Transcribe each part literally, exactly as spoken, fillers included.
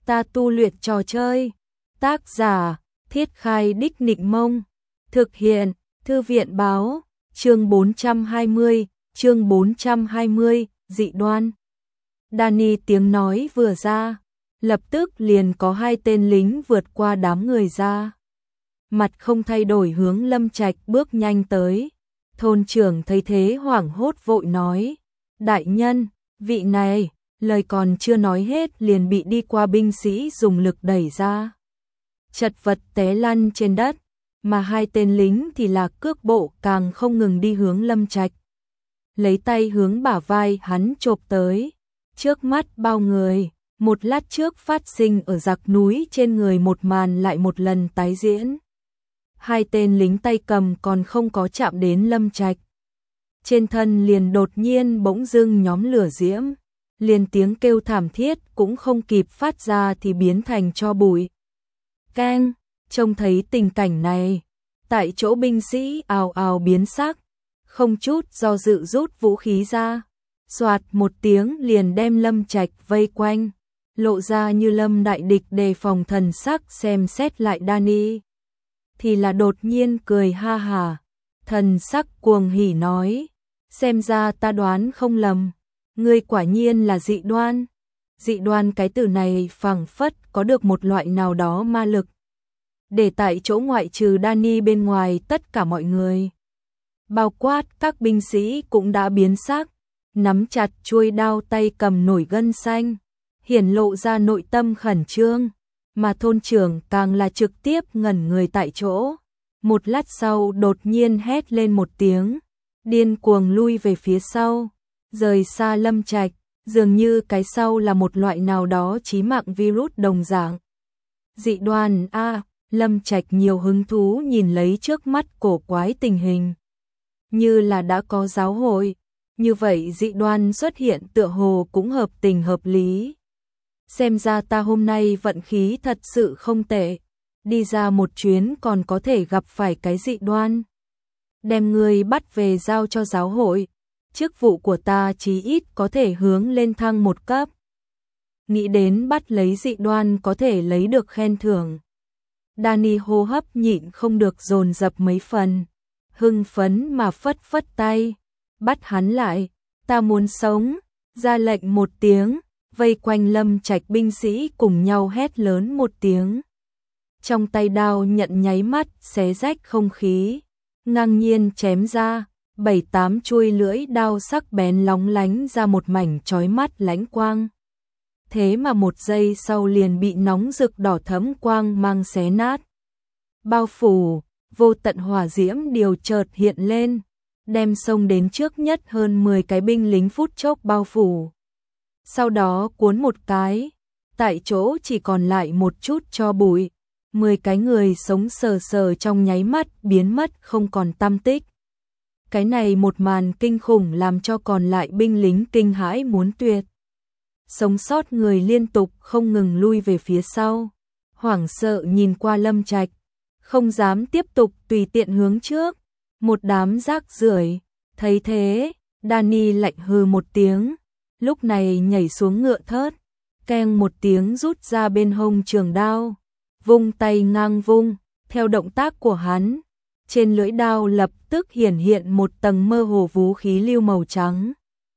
ta tu luyện trò chơi. Tác giả, Thiết Khai Đích Nịnh Mông. Thực hiện, Thư viện báo, chương bốn trăm hai mươi, chương bốn trăm hai mươi, dị đoan. Danny tiếng nói vừa ra, lập tức liền có hai tên lính vượt qua đám người ra. Mặt không thay đổi hướng Lâm Trạch bước nhanh tới. Thôn trưởng thấy thế hoảng hốt vội nói, đại nhân, vị này, lời còn chưa nói hết liền bị đi qua binh sĩ dùng lực đẩy ra. Chật vật té lăn trên đất, mà hai tên lính thì là cước bộ càng không ngừng đi hướng Lâm Trạch. Lấy tay hướng bả vai hắn chộp tới, trước mắt bao người, một lát trước phát sinh ở giặc núi trên người một màn lại một lần tái diễn. Hai tên lính tay cầm còn không có chạm đến Lâm Trạch. Trên thân liền đột nhiên bỗng dưng nhóm lửa diễm, liền tiếng kêu thảm thiết cũng không kịp phát ra thì biến thành tro bụi. Keng, trông thấy tình cảnh này, tại chỗ binh sĩ ào ào biến sắc, không chút do dự rút vũ khí ra, soạt một tiếng liền đem Lâm Trạch vây quanh, lộ ra như Lâm đại địch đề phòng thần sắc xem xét lại Danny. Thì là đột nhiên cười ha hà, thần sắc cuồng hỉ nói, xem ra ta đoán không lầm, ngươi quả nhiên là dị đoan. Dị đoan cái từ này phảng phất có được một loại nào đó ma lực. Để tại chỗ ngoại trừ Danny bên ngoài tất cả mọi người, bao quát các binh sĩ cũng đã biến sắc, nắm chặt chuôi đao tay cầm nổi gân xanh, hiển lộ ra nội tâm khẩn trương, mà thôn trưởng càng là trực tiếp ngẩn người tại chỗ. Một lát sau đột nhiên hét lên một tiếng, điên cuồng lui về phía sau, rời xa Lâm Trạch, dường như cái sau là một loại nào đó chí mạng virus đồng dạng. Dị đoan a, à, Lâm Trạch nhiều hứng thú nhìn lấy trước mắt cổ quái tình hình. Như là đã có giáo hội, như vậy dị đoan xuất hiện tựa hồ cũng hợp tình hợp lý. Xem ra ta hôm nay vận khí thật sự không tệ, đi ra một chuyến còn có thể gặp phải cái dị đoan. Đem người bắt về giao cho giáo hội, chức vụ của ta chí ít có thể hướng lên thăng một cấp. Nghĩ đến bắt lấy dị đoan có thể lấy được khen thưởng. Danny hô hấp nhịn không được dồn dập mấy phần, hưng phấn mà phất phất tay, bắt hắn lại, ta muốn sống, ra lệnh một tiếng, vây quanh Lâm Trạch binh sĩ cùng nhau hét lớn một tiếng. Trong tay đao nhận nháy mắt xé rách không khí, ngang nhiên chém ra, bảy tám chuôi lưỡi đao sắc bén lóng lánh ra một mảnh chói mắt lánh quang. Thế mà một giây sau liền bị nóng rực đỏ thẫm quang mang xé nát. Bao phủ, vô tận hỏa diễm điều chợt hiện lên, đem xông đến trước nhất hơn mười cái binh lính phút chốc bao phủ. Sau đó cuốn một cái, tại chỗ chỉ còn lại một chút tro bụi, mười cái người sống sờ sờ trong nháy mắt biến mất không còn tăm tích. Cái này một màn kinh khủng làm cho còn lại binh lính kinh hãi muốn tuyệt. Sống sót người liên tục không ngừng lui về phía sau, hoảng sợ nhìn qua Lâm Trạch, không dám tiếp tục tùy tiện hướng trước. Một đám rác rưởi. Thấy thế, Danny lạnh hừ một tiếng, lúc này nhảy xuống ngựa thớt, keng một tiếng rút ra bên hông trường đao, vung tay ngang vung, theo động tác của hắn, trên lưỡi đao lập tức hiển hiện một tầng mơ hồ vũ khí lưu màu trắng.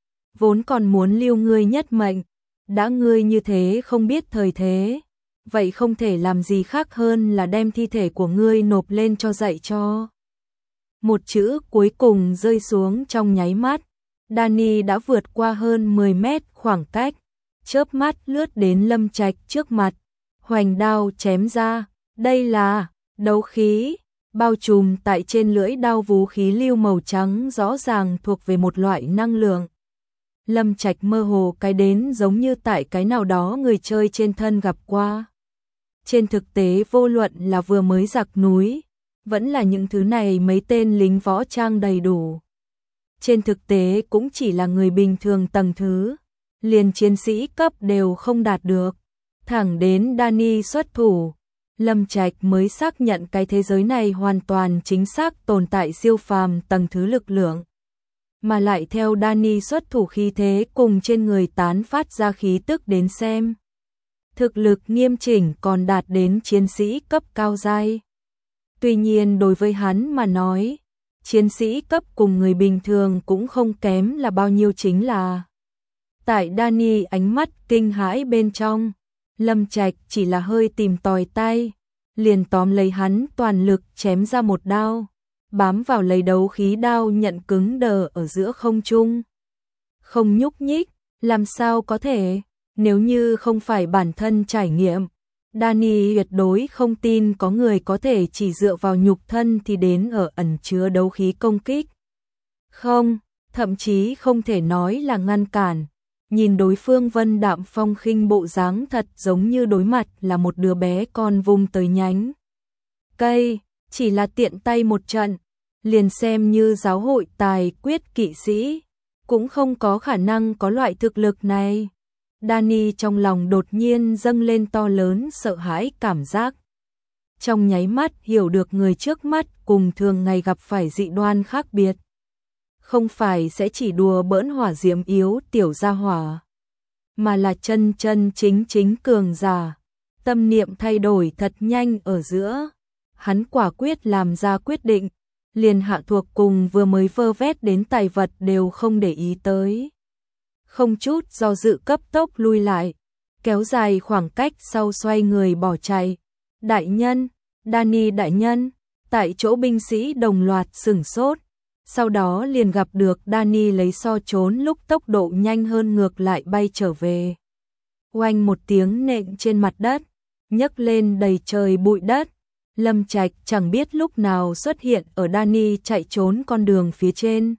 Vốn còn muốn lưu ngươi nhất mệnh, đã ngươi như thế không biết thời thế, vậy không thể làm gì khác hơn là đem thi thể của ngươi nộp lên cho dạy cho. Một chữ cuối cùng rơi xuống trong nháy mắt, Danny đã vượt qua hơn mười mét khoảng cách, chớp mắt lướt đến Lâm Trạch trước mặt, hoành đao chém ra, đây là đấu khí, bao trùm tại trên lưỡi đao vũ khí lưu màu trắng rõ ràng thuộc về một loại năng lượng. Lâm Trạch mơ hồ cái đến giống như tại cái nào đó người chơi trên thân gặp qua. Trên thực tế vô luận là vừa mới giặc núi, vẫn là những thứ này mấy tên lính võ trang đầy đủ. Trên thực tế cũng chỉ là người bình thường tầng thứ, liền chiến sĩ cấp đều không đạt được. Thẳng đến Danny xuất thủ, Lâm Trạch mới xác nhận cái thế giới này hoàn toàn chính xác tồn tại siêu phàm tầng thứ lực lượng. Mà lại theo Danny xuất thủ khí thế cùng trên người tán phát ra khí tức đến xem. thực lực nghiêm chỉnh còn đạt đến chiến sĩ cấp cao giai. Tuy nhiên đối với hắn mà nói, chiến sĩ cấp cùng người bình thường cũng không kém là bao nhiêu chính là. Tại Danny ánh mắt kinh hãi bên trong, Lâm Trạch chỉ là hơi tìm tòi tay, liền tóm lấy hắn toàn lực chém ra một đao, bám vào lấy đấu khí đao nhận cứng đờ ở giữa không trung. Không nhúc nhích, làm sao có thể, nếu như không phải bản thân trải nghiệm, Danny tuyệt đối không tin có người có thể chỉ dựa vào nhục thân thì đến ở ẩn chứa đấu khí công kích. Không, thậm chí không thể nói là ngăn cản. Nhìn đối phương vân đạm phong khinh bộ dáng thật giống như đối mặt là một đứa bé con vung tới nhánh cây, chỉ là tiện tay một trận, liền xem như giáo hội tài quyết kỵ sĩ, cũng không có khả năng có loại thực lực này. Danny trong lòng đột nhiên dâng lên to lớn sợ hãi cảm giác. Trong nháy mắt hiểu được người trước mắt cùng thường ngày gặp phải dị đoan khác biệt. Không phải sẽ chỉ đùa bỡn hỏa diễm yếu tiểu gia hỏa, mà là chân chân chính chính cường giả. Tâm niệm thay đổi thật nhanh ở giữa, hắn quả quyết làm ra quyết định, liền hạ thuộc cùng vừa mới vơ vét đến tài vật đều không để ý tới. Không chút do dự cấp tốc lui lại, kéo dài khoảng cách sau xoay người bỏ chạy. Đại nhân, Danny đại nhân, tại chỗ binh sĩ đồng loạt sửng sốt. Sau đó liền gặp được Danny lấy so trốn lúc tốc độ nhanh hơn ngược lại bay trở về. Oanh một tiếng nện trên mặt đất, nhấc lên đầy trời bụi đất. Lâm Trạch chẳng biết lúc nào xuất hiện ở Danny chạy trốn con đường phía trên.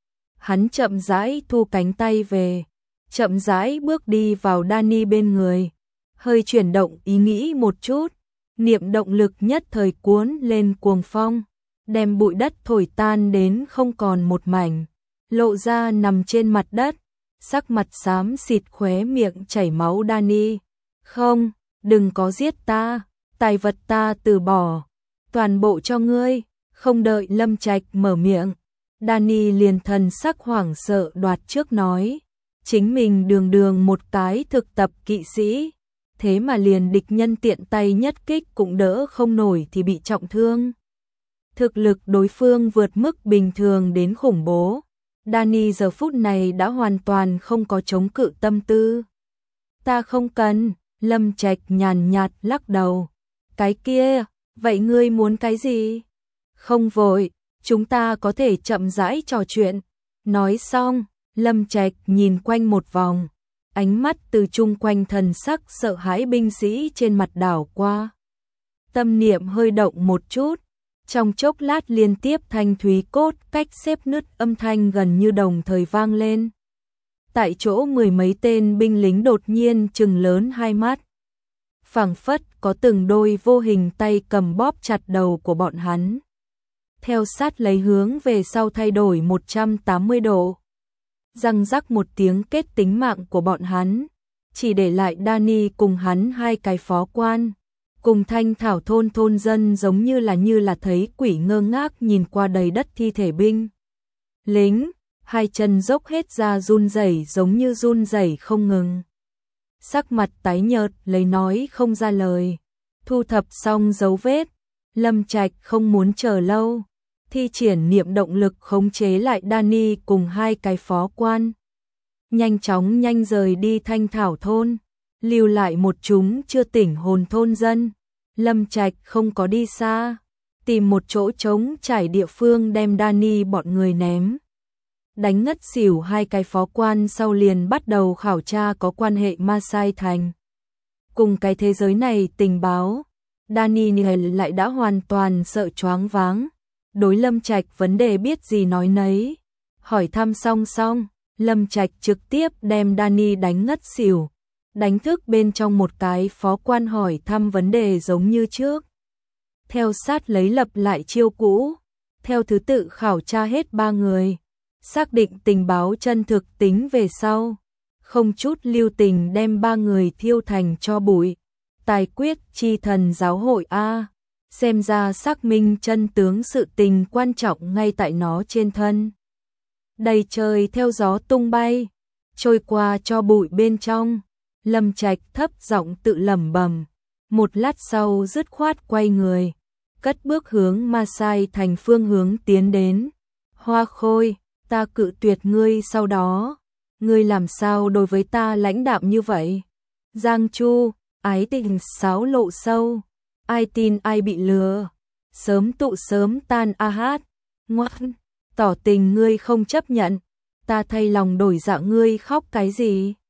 Hắn chậm rãi thu cánh tay về, chậm rãi bước đi vào Danny bên người, hơi chuyển động ý nghĩ một chút, niệm động lực nhất thời cuốn lên cuồng phong, đem bụi đất thổi tan đến không còn một mảnh, lộ ra nằm trên mặt đất, sắc mặt xám xịt khóe miệng chảy máu Danny. Không, đừng có giết ta, tài vật ta từ bỏ, toàn bộ cho ngươi. Không đợi Lâm Trạch mở miệng, Danny liền thần sắc hoảng sợ đoạt trước nói, chính mình đường đường một cái thực tập kỵ sĩ, thế mà liền địch nhân tiện tay nhất kích cũng đỡ không nổi thì bị trọng thương. Thực lực đối phương vượt mức bình thường đến khủng bố. Danny giờ phút này đã hoàn toàn không có chống cự tâm tư. Ta không cần, Lâm Trạch nhàn nhạt lắc đầu. Cái kia, vậy ngươi muốn cái gì? Không vội, chúng ta có thể chậm rãi trò chuyện. Nói xong, Lâm Trạch nhìn quanh một vòng, ánh mắt từ chung quanh thần sắc sợ hãi binh sĩ trên mặt đảo qua. Tâm niệm hơi động một chút, trong chốc lát liên tiếp thanh thúy cốt cách xếp nứt âm thanh gần như đồng thời vang lên. Tại chỗ mười mấy tên binh lính đột nhiên trừng lớn hai mắt. Phảng phất có từng đôi vô hình tay cầm bóp chặt đầu của bọn hắn. Theo sát lấy hướng về sau thay đổi một trăm tám mươi độ. Răng rắc một tiếng kết tính mạng của bọn hắn, chỉ để lại Danny cùng hắn hai cái phó quan. Cùng Thanh Thảo thôn thôn dân giống như là như là thấy quỷ ngơ ngác nhìn qua đầy đất thi thể binh lính, hai chân dốc hết ra run rẩy giống như run rẩy không ngừng. Sắc mặt tái nhợt lấy nói không ra lời. Thu thập xong dấu vết, Lâm Trạch không muốn chờ lâu, thi triển niệm động lực khống chế lại Danny cùng hai cái phó quan. Nhanh chóng nhanh rời đi Thanh Thảo thôn, lưu lại một chúng chưa tỉnh hồn thôn dân. Lâm Trạch không có đi xa, tìm một chỗ trống trải địa phương đem Danny bọn người ném. Đánh ngất xỉu hai cái phó quan sau liền bắt đầu khảo tra có quan hệ Ma Sai Thành. Cùng cái thế giới này tình báo, Danny lại đã hoàn toàn sợ choáng váng. Đối Lâm Trạch vấn đề biết gì nói nấy. Hỏi thăm xong xong, Lâm Trạch trực tiếp đem Danny đánh ngất xỉu. Đánh thức bên trong một cái phó quan hỏi thăm vấn đề giống như trước. Theo sát lấy lập lại chiêu cũ, theo thứ tự khảo tra hết ba người, xác định tình báo chân thực tính về sau, không chút lưu tình đem ba người thiêu thành tro bụi. Tài quyết chi thần giáo hội A, xem ra xác minh chân tướng sự tình quan trọng ngay tại nó trên thân. Đầy trời theo gió tung bay, trôi qua tro bụi bên trong. Lâm Trạch thấp giọng tự lẩm bẩm, một lát sau dứt khoát quay người, cất bước hướng Ma Sai thành phương hướng tiến đến. Hoa Khôi, ta cự tuyệt ngươi sau đó, ngươi làm sao đối với ta lãnh đạm như vậy? Giang Chu, ái tình xáo lộ sâu, ai tin ai bị lừa, sớm tụ sớm tan a hát, ngoan, tỏ tình ngươi không chấp nhận, ta thay lòng đổi dạ ngươi khóc cái gì?